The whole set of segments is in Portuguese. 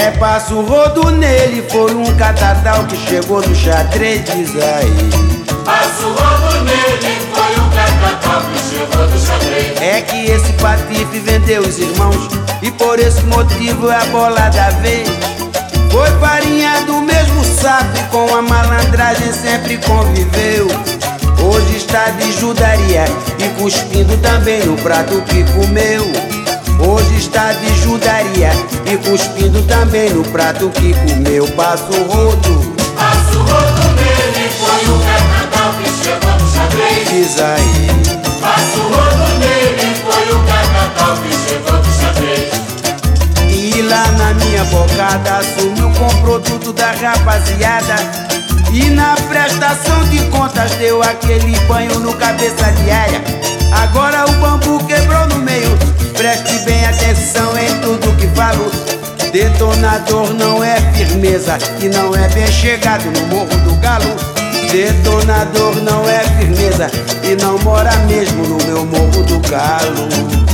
Passa o rodo nele, foi um catatal que chegou do xadrez, diz aí. Passa o rodo nele, foi um catatal que chegou do xadrez. É que esse patife vendeu os irmãos e por esse motivo é a bola da vez. Foi farinha do mesmo saco e com a malandragem sempre conviveu. Hoje está de judaria e cuspindo também no prato que comeu. Hoje está de judaria e cuspindo também no prato que comeu. Passa o rodo. Passa o rodo nele, foi um catatal que chegou do xadrez. Diz aí. Passa o rodo nele, foi um catatal que chegou do xadrez. E lá na minha bocada sumiu com o produto da rapaziada. E na prestação de contas deu aquele banho no cabeça de área. Agora o bambu quebrou no meio. Preste bem atenção em tudo que falo. Detonador não é firmeza e não é bem chegado no Morro do Galo. Detonador não é firmeza e não mora mesmo no meu Morro do Galo.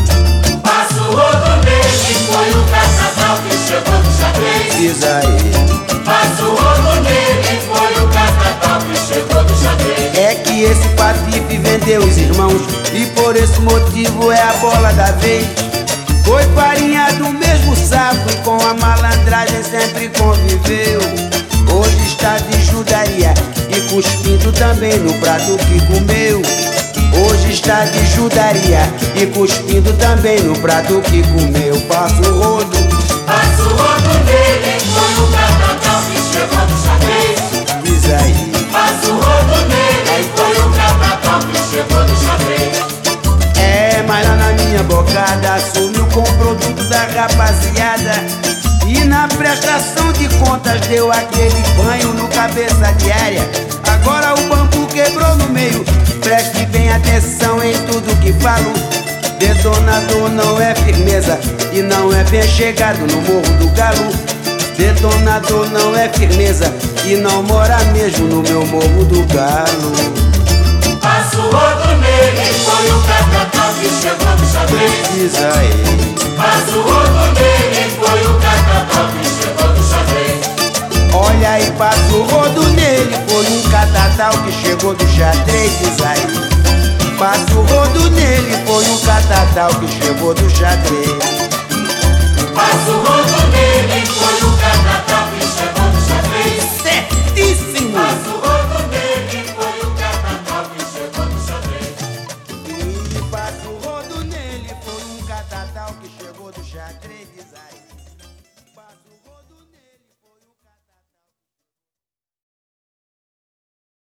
Passa o rodo nele, foi um catatal que chegou do xadrez. Diz aí. Passa o rodo nele, foi um catatal que chegou do xadrez. É que esse patife vendeu os irmãos e por esse motivo é a bola da vez. Foi farinha do mesmo saco e com a malandragem sempre conviveu. Hoje está de judaria e cuspindo também no prato que comeu. Hoje está de judaria e cuspindo também no prato que comeu. Passa o rodo. Passa o rodo nele, foi um catatal que chegou do xadrez. Diz aí. Passa o rodo nele, foi um catatal que chegou do xadrez. Mas lá na minha bocada sumiu com o produto da rapaziada. E na prestação de contas deu aquele banho no cabeça de área. Agora o bambu quebrou no meio. Preste bem atenção em tudo que falo. Detonador não é firmeza e não é bem chegado no Morro do Galo. Detonador não é firmeza e não mora mesmo no meu Morro do Galo. Passa o rodo nele, foi um catatal que chegou do xadrez. Diz aí. Passa o rodo nele, foi um catatal que chegou do xadrez. Olha aí, passa o rodo nele, foi um catatal que chegou do xadrez. Diz aí. Passa o rodo nele, foi um catatal que chegou do xadrez. Passa o rodo nele, foi um catatal que chegou do xadrez. Certíssimo. Passa o rodo nele, foi um catatal que chegou do xadrez. E passa o rodo nele, foi um catatal que chegou do xadrez. Diz aí.